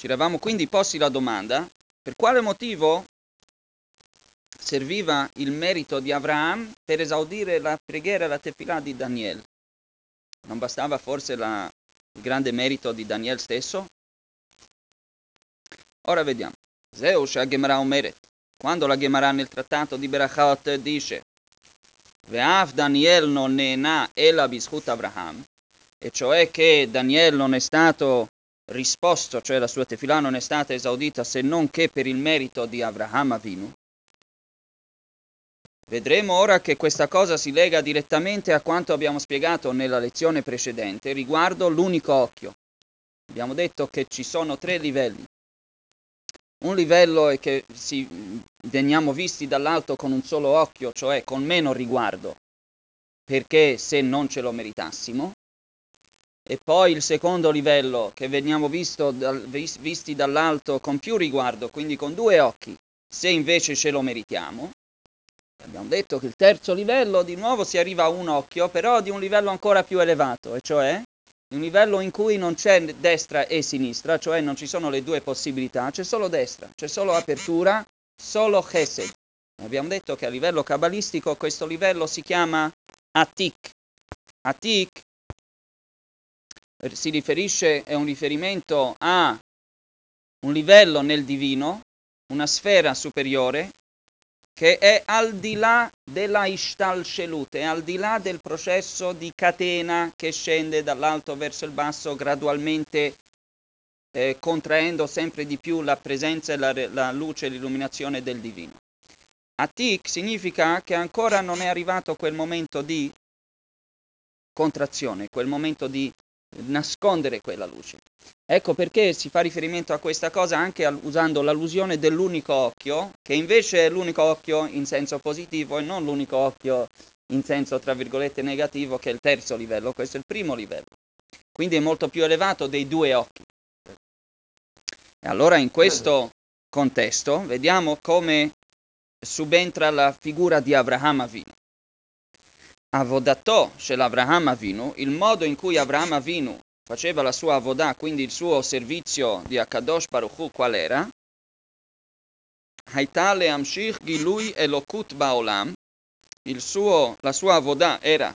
Ci eravamo quindi posti la domanda, per quale motivo serviva il merito di Abraham per esaudire la preghiera e la tefilà di Daniele? Non bastava forse il grande merito di Daniele stesso? Ora vediamo. Zeus a Gemara Omeret. Quando la Gemara nel trattato di Berachot dice Ve'af Daniel non nena ela bishut Abraham, e cioè che Daniele non è stato risposto, cioè la sua tefilà non è stata esaudita se non che per il merito di Abraham Avinu. Vedremo ora che questa cosa si lega direttamente a quanto abbiamo spiegato nella lezione precedente riguardo l'unico occhio. Abbiamo detto che ci sono 3 livelli. Un livello è che veniamo visti dall'alto con un solo occhio, cioè con meno riguardo, perché se non ce lo meritassimo. E poi il secondo livello, che veniamo visti dall'alto con più riguardo, quindi con 2 occhi, se invece ce lo meritiamo. Abbiamo detto che il terzo livello, di nuovo, si arriva a un occhio, però di un livello ancora più elevato, e cioè un livello in cui non c'è destra e sinistra, cioè non ci sono le 2 possibilità, c'è solo destra, c'è solo apertura, solo chesed. Abbiamo detto che a livello cabalistico questo livello si chiama Atik. Atik è un riferimento a un livello nel divino, una sfera superiore, che è al di là della Ishtalshelut, è al di là del processo di catena che scende dall'alto verso il basso, gradualmente contraendo sempre di più la presenza e la luce e l'illuminazione del divino. Atik significa che ancora non è arrivato quel momento di contrazione, quel momento di nascondere quella luce. Ecco perché si fa riferimento a questa cosa anche usando l'allusione dell'unico occhio, che invece è l'unico occhio in senso positivo e non l'unico occhio in senso tra virgolette negativo, che è il terzo livello. Questo è il primo livello, quindi è molto più elevato dei 2 occhi. E allora in questo contesto vediamo come subentra la figura di Abraham Avinu. Avodatò shel-Avraham Avinu, il modo in cui Avraham Avinu faceva la sua avodah, quindi il suo servizio di Akadosh Baruch Hu, qual era? Haità le'amshich gilui elokut ba'olam, la sua avodah era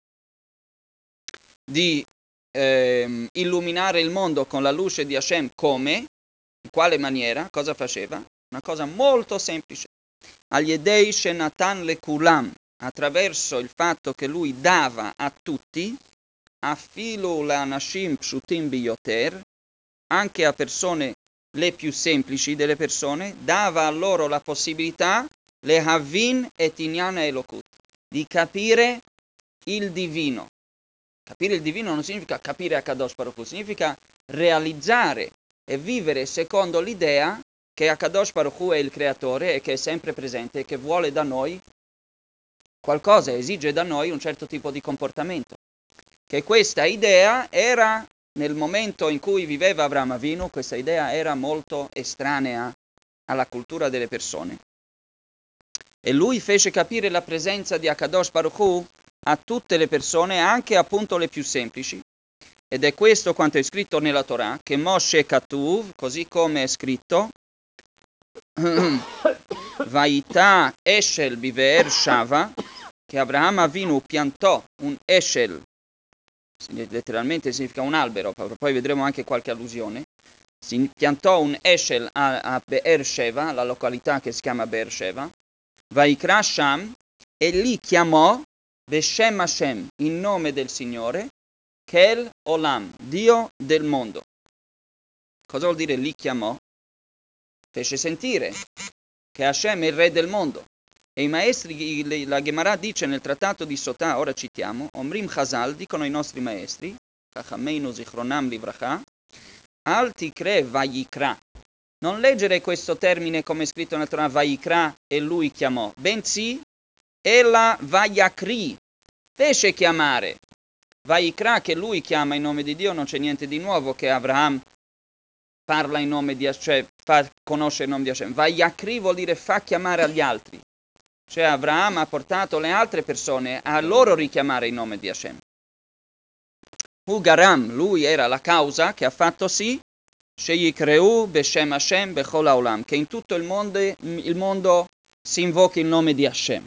di illuminare il mondo con la luce di Hashem. Come? In quale maniera? Cosa faceva? Una cosa molto semplice. Agli Edei Shenatan le Kulam, attraverso il fatto che lui dava a tutti, afilu la Nashim Pshutim Biyoter, anche a persone le più semplici delle persone, dava a loro la possibilità, le Havin et Inyana Elokut, di capire il divino. Capire il divino non significa capire Akadosh Baruch Hu, significa realizzare e vivere secondo l'idea che Akadosh Baruch Hu è il creatore e che è sempre presente e che vuole da noi qualcosa, esige da noi un certo tipo di comportamento. Che questa idea era, nel momento in cui viveva Avraham Avinu, questa idea era molto estranea alla cultura delle persone. E lui fece capire la presenza di Akadosh Baruch Hu a tutte le persone, anche appunto le più semplici. Ed è questo quanto è scritto nella Torah, che Moshe Katuv, così come è scritto, Vaita Eshel Bive'er Shava, che Abraham Avinu piantò un Eshel, letteralmente significa un albero, poi vedremo anche qualche allusione, si piantò un Eshel a Be'er Sheva, la località che si chiama Be'er Sheva, Vaikra Sham, e lì chiamò Beshem Hashem, in nome del Signore, Kel Olam, Dio del mondo. Cosa vuol dire lì chiamò? Fece sentire che Hashem è il re del mondo. E i maestri, la Gemara dice nel trattato di Sotah, ora citiamo, Omrim Chazal, dicono i nostri maestri, Chachammeinu Zichronam Livracha, Al Tikre Vayikra. Non leggere questo termine come è scritto nel Torah Vayikra e lui chiamò, bensì Ella Vayakri, fece chiamare. Vayikra, che lui chiama in nome di Dio, non c'è niente di nuovo che Abraham parla in nome di Hashem, cioè fa conoscere il nome di Hashem. Vayakri vuol dire fa chiamare agli altri. Cioè Abraham ha portato le altre persone a loro richiamare il nome di Hashem. Ugaram, lui era la causa che ha fatto sì Sheyikreu Beshem Hashem Bechol Haolam, che in tutto il mondo si invochi il nome di Hashem.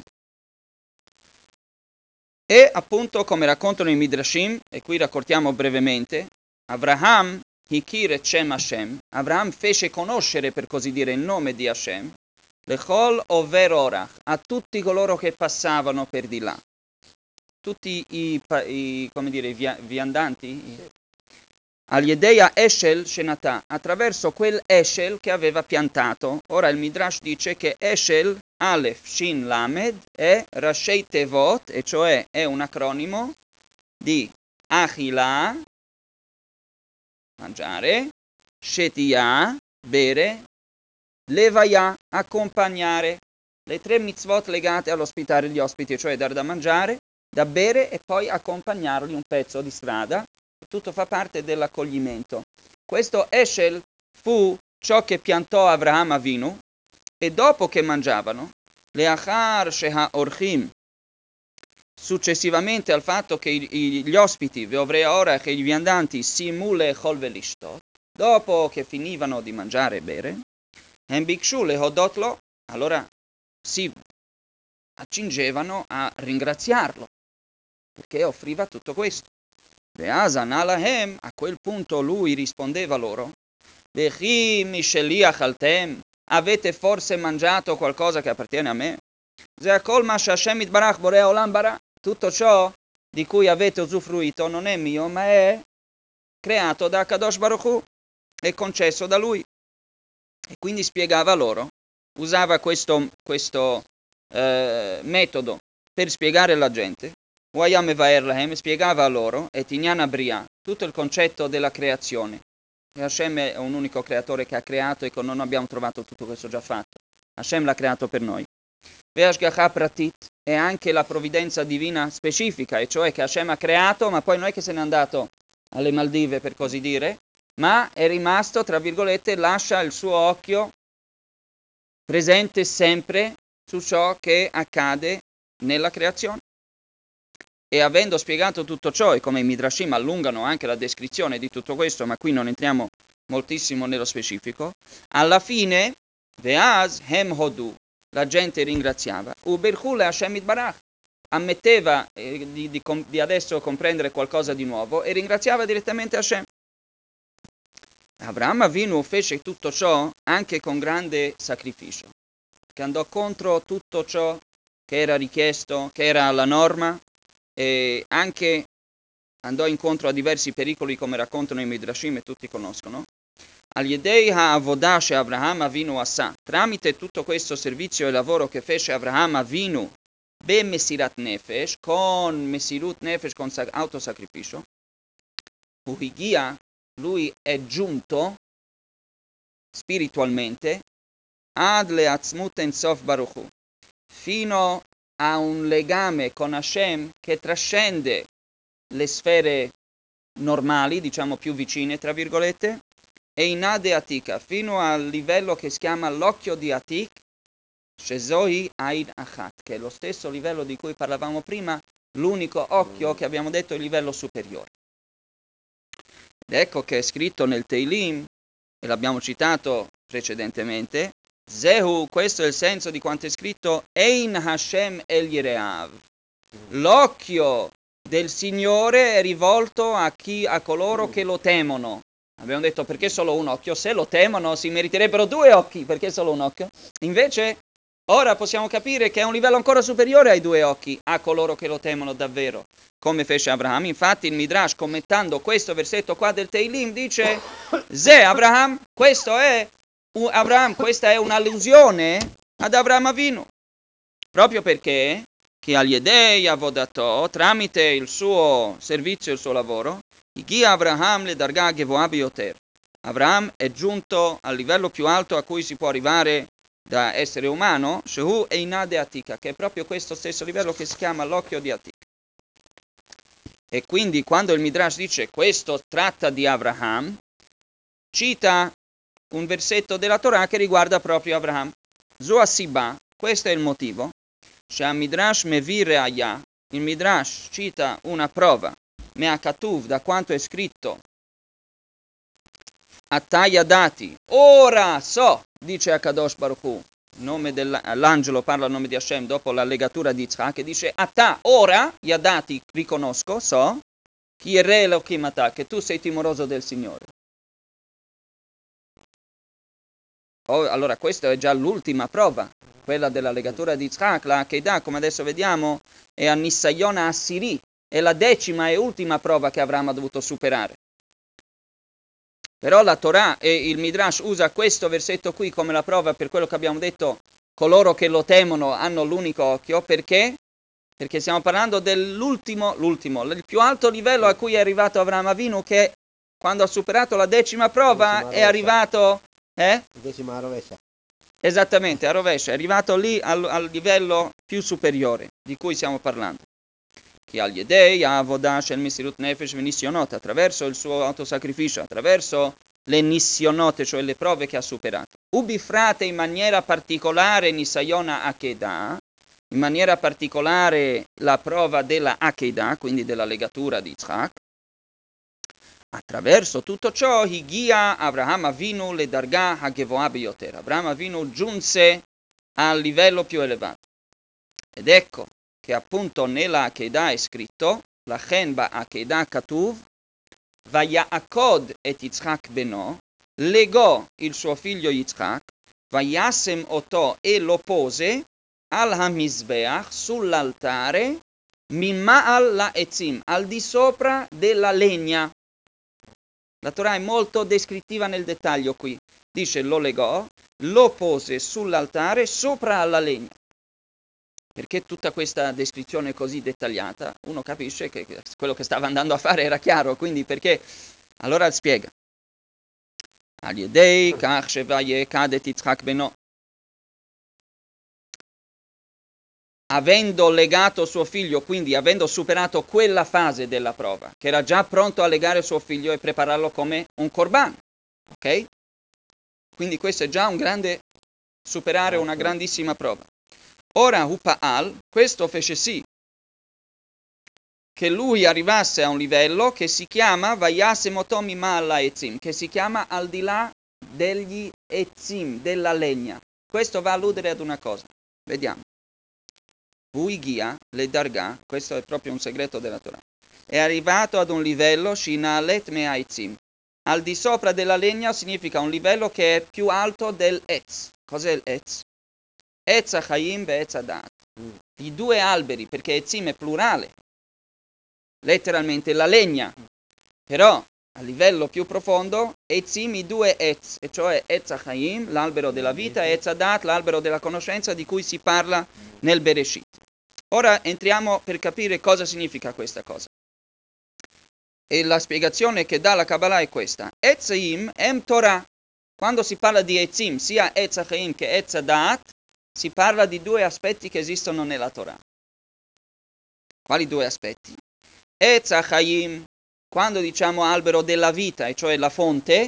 E appunto, come raccontano i Midrashim, e qui raccontiamo brevemente, Abraham Hikir et Shem Hashem, Abraham fece conoscere, per così dire, il nome di Hashem, Lechol Over Orach, a tutti coloro che passavano per di là, tutti i viandanti, agli Edeia Eshel Shenatah, attraverso quel Eshel che aveva piantato. Ora il Midrash dice che Eshel, Aleph, Shin, Lamed, è Rashei Tevot, e cioè è un acronimo di Achila, mangiare, Shetia, bere, Levaya, accompagnare, le 3 mitzvot legate all'ospitare gli ospiti, cioè dar da mangiare, da bere e poi accompagnarli un pezzo di strada. Tutto fa parte dell'accoglimento. Questo Eshel fu ciò che piantò Avraham Avinu, e dopo che mangiavano, Leachar Sheha Orchim, successivamente al fatto che gli ospiti, Veovrei ora che i viandanti, Simule Chol Velishtot, dopo che finivano di mangiare e bere, Embikshu Lehodotlo, allora si accingevano a ringraziarlo, perché offriva tutto questo. Ve'azan alahem, a quel punto lui rispondeva loro, Vechi misheliach altem, avete forse mangiato qualcosa che appartiene a me? Zeakol ma Hashem itbarach borea olam bara, tutto ciò di cui avete usufruito non è mio, ma è creato da Kadosh Baruch Hu, è concesso da lui. E quindi spiegava loro, usava questo metodo per spiegare alla gente. Wayam Evaer Lahem spiegava a loro, et Inyan Abria, tutto il concetto della creazione. E Hashem è un unico creatore che ha creato e che non abbiamo trovato tutto questo già fatto. Hashem l'ha creato per noi. Ve'ashgacha pratit è anche la provvidenza divina specifica, e cioè che Hashem ha creato, ma poi non è che se n'è andato alle Maldive, per così dire, ma è rimasto, tra virgolette, lascia il suo occhio presente sempre su ciò che accade nella creazione. E avendo spiegato tutto ciò, e come i Midrashim allungano anche la descrizione di tutto questo, ma qui non entriamo moltissimo nello specifico, alla fine, Ve'az hem hodu, la gente ringraziava, Uberchule Hashem itbarach, ammetteva di adesso comprendere qualcosa di nuovo e ringraziava direttamente Hashem. Abraham Avinu fece tutto ciò anche con grande sacrificio, che andò contro tutto ciò che era richiesto, che era la norma, e anche andò incontro a diversi pericoli, come raccontano i Midrashim e tutti conoscono. Agli Edei ha'avodah she Abraham Avinu asa, tramite tutto questo servizio e lavoro che fece Abraham Avinu, be Mesirat Nefesh, con Mesirut Nefesh, con autosacrificio, Uhigia, lui è giunto spiritualmente ad le'atzmut ensof baruchu, fino a un legame con Hashem che trascende le sfere normali, diciamo più vicine, tra virgolette, e in Ade Atika, fino al livello che si chiama l'occhio di Atik, Shezoi Ain Achat, che è lo stesso livello di cui parlavamo prima, l'unico occhio che abbiamo detto è il livello superiore. Ed ecco che è scritto nel Teilim, e l'abbiamo citato precedentemente, Zehu, questo è il senso di quanto è scritto, Ein Hashem El Yireav. L'occhio del Signore è rivolto a coloro che lo temono. Abbiamo detto perché solo un occhio? Se lo temono si meriterebbero 2 occhi, perché solo un occhio? Invece ora possiamo capire che è un livello ancora superiore ai 2 occhi, a coloro che lo temono davvero, come fece Abraham. Infatti il Midrash, commentando questo versetto qua del Teilim, dice Ze Abraham, questa è un'allusione ad Abraham Avinu, proprio perché che agli Edei avodato, tramite il suo servizio e il suo lavoro, Igi Abraham le darga gevoa bioter. Abraham è giunto al livello più alto a cui si può arrivare da essere umano, Shehu Einade Atika, che è proprio questo stesso livello che si chiama l'occhio di Atika. E quindi quando il Midrash dice questo tratta di Abraham, cita un versetto della Torah che riguarda proprio Abraham. Zoa Siba, questo è il motivo. Midrash Mevir Reaya, il Midrash cita una prova, Me'akatuv, da quanto è scritto Ataya dati, ora so, dice Akadosh Baruch Hu, l'angelo parla a nome di Hashem dopo la legatura di Yitzhak, e dice Ata, ora, Yadati, riconosco, so, chi è re Elohim Ata, che tu sei timoroso del Signore. Allora questa è già l'ultima prova, quella della legatura di Yitzhak, la Akedah, come adesso vediamo, è a Nisayon Assiri, è la 10ª e ultima prova che Abramo ha dovuto superare. Però la Torah e il Midrash usa questo versetto qui come la prova per quello che abbiamo detto, coloro che lo temono hanno l'unico occhio, perché? Perché stiamo parlando dell'ultimo, il più alto livello a cui è arrivato Avraham Avinu, che quando ha superato la 10ª prova è arrivato... 10ª rovescia. Esattamente, a rovescia, è arrivato lì al livello più superiore di cui stiamo parlando. Chi agli dei avodah shel mesirut nefesh v'nissionot, attraverso il suo autosacrificio, attraverso le nissionot, cioè le prove che ha superato. Ubifrate in maniera particolare nisayona akedah, in maniera particolare la prova della akedah, quindi della legatura di Yitzhak. Attraverso tutto ciò, Higia Avraham Avinu le darga hagevoa biyoter. Avraham Avinu giunse al livello più elevato. Ed ecco che appunto nella Akedah è scritto, Lachen ba Akedah katuv, Vayakod et Yitzhak beno, legò il suo figlio Yitzhak, Vayasem oto e lo pose al Hamizbeach sull'altare, Mima'al la etzim, al di sopra della legna. La Torah è molto descrittiva nel dettaglio qui. Dice lo legò, lo pose sull'altare sopra alla legna. Perché tutta questa descrizione così dettagliata? Uno capisce che quello che stava andando a fare era chiaro, quindi perché? Allora spiega. Aliedei kach shevaye kadet Yitzhak beno. Avendo legato suo figlio, quindi avendo superato quella fase della prova, che era già pronto a legare suo figlio e prepararlo come un korban, ok? Quindi questo è già un grande superare una grandissima prova. Ora Upa'al, questo fece sì che lui arrivasse a un livello che si chiama Vayasem otomi ma'alla etzim, che si chiama al di là degli etzim, della legna. Questo va a alludere ad una cosa. Vediamo. Uigia, le darga, questo è proprio un segreto della Torah, è arrivato ad un livello shinalet me'aitzim. Al di sopra della legna significa un livello che è più alto del etz. Cos'è il etz? Etz ha'chaim ve'etz ha'dat. I due alberi, perché etzim è plurale, letteralmente la legna, però a livello più profondo, etzim i due etz, e cioè etz ha'chaim, l'albero della vita, e etz ha'dat, l'albero della conoscenza di cui si parla nel Bereshit. Ora entriamo per capire cosa significa questa cosa. E la spiegazione che dà la Kabbalah è questa. Etzim em Torah. Quando si parla di etzim, sia etz ha'chaim che etz ha'dat, si parla di due aspetti che esistono nella Torah. Quali due aspetti? Etz ha'chaim, quando diciamo albero della vita, e cioè la fonte,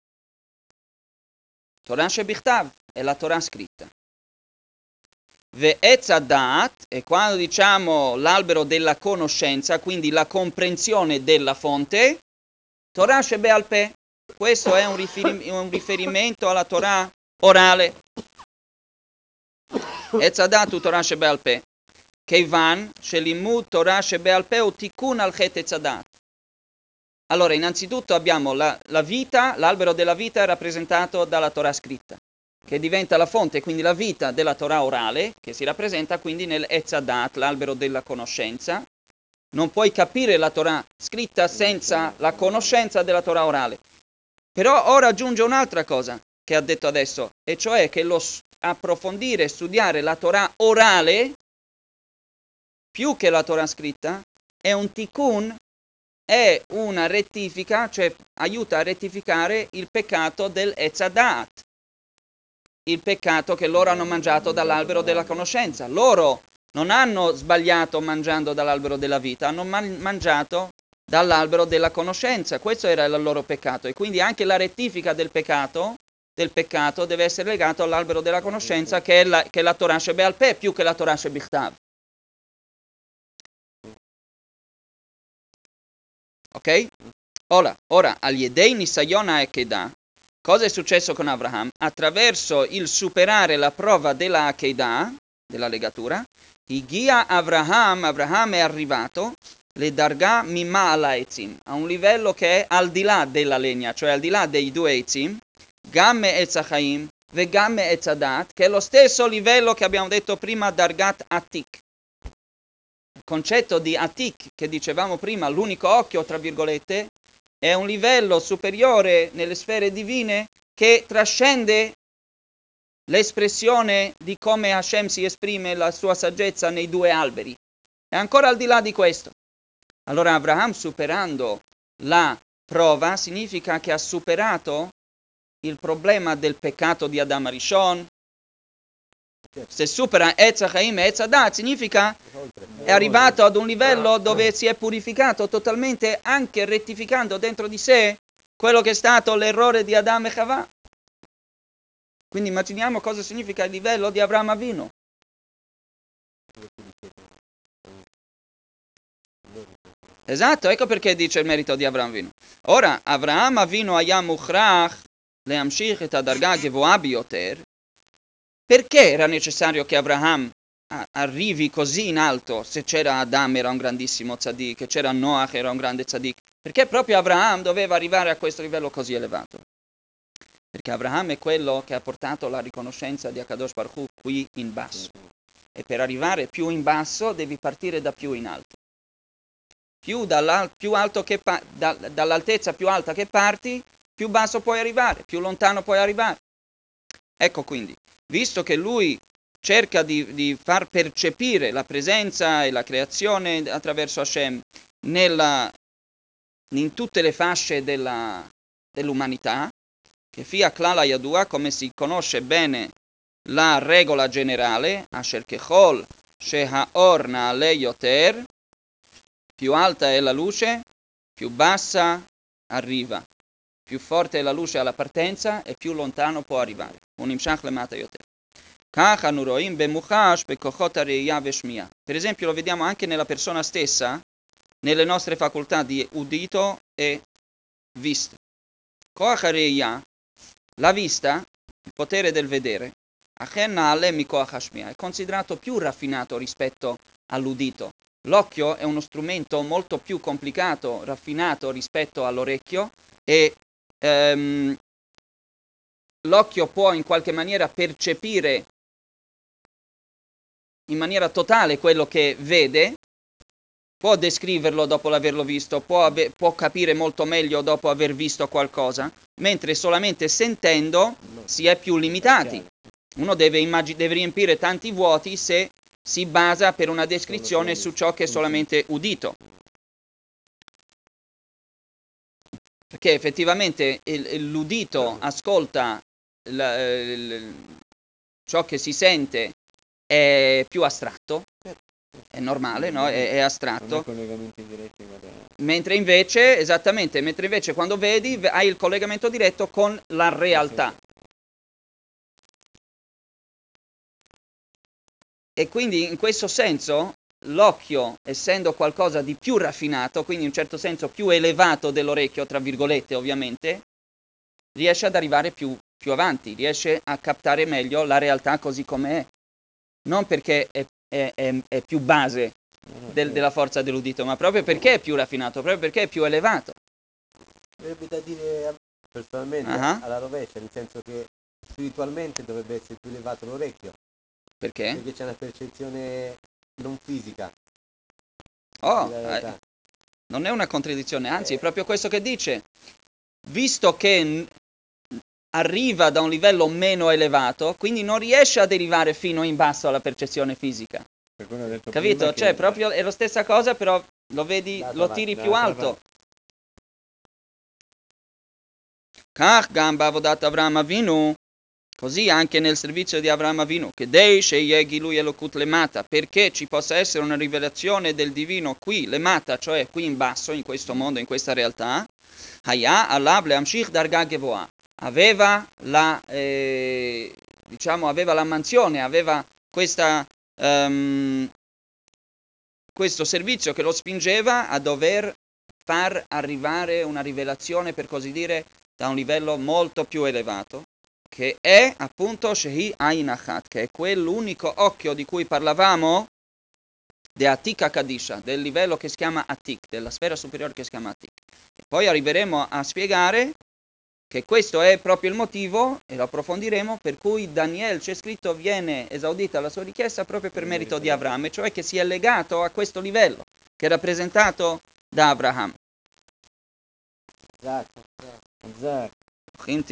Torah shebichtav, è la Torah scritta. Ve'etz ha'dat, e quando diciamo l'albero della conoscenza, quindi la comprensione della fonte, Torah shebe'al peh. Questo è un riferimento alla Torah orale. Etz ha'dat u Torah shebe'al peh. Keivan shelimud Torah shebe'al peh u tikkun al chet etz ha'dat. Allora, innanzitutto abbiamo la vita, l'albero della vita è rappresentato dalla Torah scritta, che diventa la fonte, quindi la vita della Torah orale, che si rappresenta quindi nel Etz Hadat, l'albero della conoscenza. Non puoi capire la Torah scritta senza la conoscenza della Torah orale. Però ora aggiunge un'altra cosa che ha detto adesso, e cioè che lo approfondire, studiare la Torah orale, più che la Torah scritta, è un tikkun, è una rettifica, cioè aiuta a rettificare il peccato del Etz Hadat, il peccato che loro hanno mangiato dall'albero della conoscenza. Loro non hanno sbagliato mangiando dall'albero della vita, hanno mangiato dall'albero della conoscenza. Questo era il loro peccato, e quindi anche la rettifica del peccato deve essere legato all'albero della conoscenza, che è la Torah shebe'al peh, più che la Torah shebichtav. Ok? Ora agli Edei Nisayona Akedah, Cosa è successo con Abraham? Attraverso il superare la prova della Akedah, della legatura, Higia Abraham è arrivato, le darga mimma ala etzim, a un livello che è al di là della legna, cioè al di là dei due etzim, gamme etzachaim, ve gamme etzadat, che è lo stesso livello che abbiamo detto prima, dargat atik. Il concetto di atik, che dicevamo prima, l'unico occhio, tra virgolette, è un livello superiore nelle sfere divine che trascende l'espressione di come Hashem si esprime la sua saggezza nei due alberi. È ancora al di là di questo. Allora Abraham, superando la prova, significa che ha superato il problema del peccato di Adam Rishon. Se supera Etz Chaim e Etz Adat, significa è arrivato ad un livello dove si è purificato totalmente, anche rettificando dentro di sé quello che è stato l'errore di Adam e Chava. Quindi immaginiamo cosa significa il livello di Abraham Avinu. Esatto, ecco perché dice il merito di Abraham Avinu. Ora, Abraham Avinu היה מוכרח להמשיך את הדרגה הגבוהה ביותר. Perché era necessario che Abraham arrivi così in alto, se c'era Adam era un grandissimo tzaddik, c'era Noach era un grande tzaddik? Perché proprio Abraham doveva arrivare a questo livello così elevato? Perché Abraham è quello che ha portato la riconoscenza di Akadosh Baruch Hu qui in basso. E per arrivare più in basso devi partire da più in alto. Dall'altezza più alta che parti, più basso puoi arrivare, più lontano puoi arrivare. Ecco quindi, visto che lui cerca di far percepire la presenza e la creazione attraverso Hashem in tutte le fasce dell'umanità, che fia klala yadua, come si conosce bene la regola generale, Asher kechol shehaor na'aleh yoter, più alta è la luce, più bassa arriva, più forte è la luce alla partenza e più lontano può arrivare. Unimshach lemata yoter. Kach anu roim bemuchash bekochot hareiyah veshmiya. Per esempio lo vediamo anche nella persona stessa, nelle nostre facoltà di udito e vista. Koach hareiyah, la vista, il potere del vedere, achen na'aleh mikoach hashmiya, è considerato più raffinato rispetto all'udito. L'occhio è uno strumento molto più complicato, raffinato rispetto all'orecchio e l'occhio può in qualche maniera percepire in maniera totale quello che vede, può descriverlo dopo l'averlo visto, può capire molto meglio dopo aver visto qualcosa, mentre solamente sentendo si è più limitati. Uno deve riempire tanti vuoti se si basa per una descrizione su ciò che è solamente udito. Perché effettivamente l'udito ascolta ciò che si sente è più astratto, è normale, no? È astratto. Mentre invece quando vedi hai il collegamento diretto con la realtà. E quindi in questo senso l'occhio, essendo qualcosa di più raffinato, quindi in un certo senso più elevato dell'orecchio, tra virgolette ovviamente, riesce ad arrivare più avanti, riesce a captare meglio la realtà così com'è. Non perché è più base della forza dell'udito, ma proprio perché è più raffinato, proprio perché è più elevato. Sarebbe da dire personalmente alla rovescia, nel senso che spiritualmente dovrebbe essere più elevato l'orecchio. Perché? Perché c'è una percezione non fisica. Non è una contraddizione, anzi è proprio questo che dice. Visto che arriva da un livello meno elevato, quindi non riesce a derivare fino in basso alla percezione fisica. Capito? Cioè, proprio è la stessa cosa, però lo vedi, lo tiri più alto. Kach gamba avodat Avraham Avinu, così anche nel servizio di Avraham Avinu, che dei sheyeh gilui elokut lemata, perché ci possa essere una rivelazione del divino qui, lemata, cioè qui in basso, in questo mondo, in questa realtà, haya alav leamshich darga gevoa, aveva la mansione, aveva questo servizio che lo spingeva a dover far arrivare una rivelazione, per così dire, da un livello molto più elevato, che è appunto Shehi Ain Achat, che è quell'unico occhio di cui parlavamo, de Atik Kadisha, del livello che si chiama Atik, della sfera superiore che si chiama Atik. E poi arriveremo a spiegare che questo è proprio il motivo, e lo approfondiremo, per cui Daniel, c'è scritto, viene esaudita la sua richiesta proprio per merito di Abramo, cioè che si è legato a questo livello, che è rappresentato da Abraham. Esatto.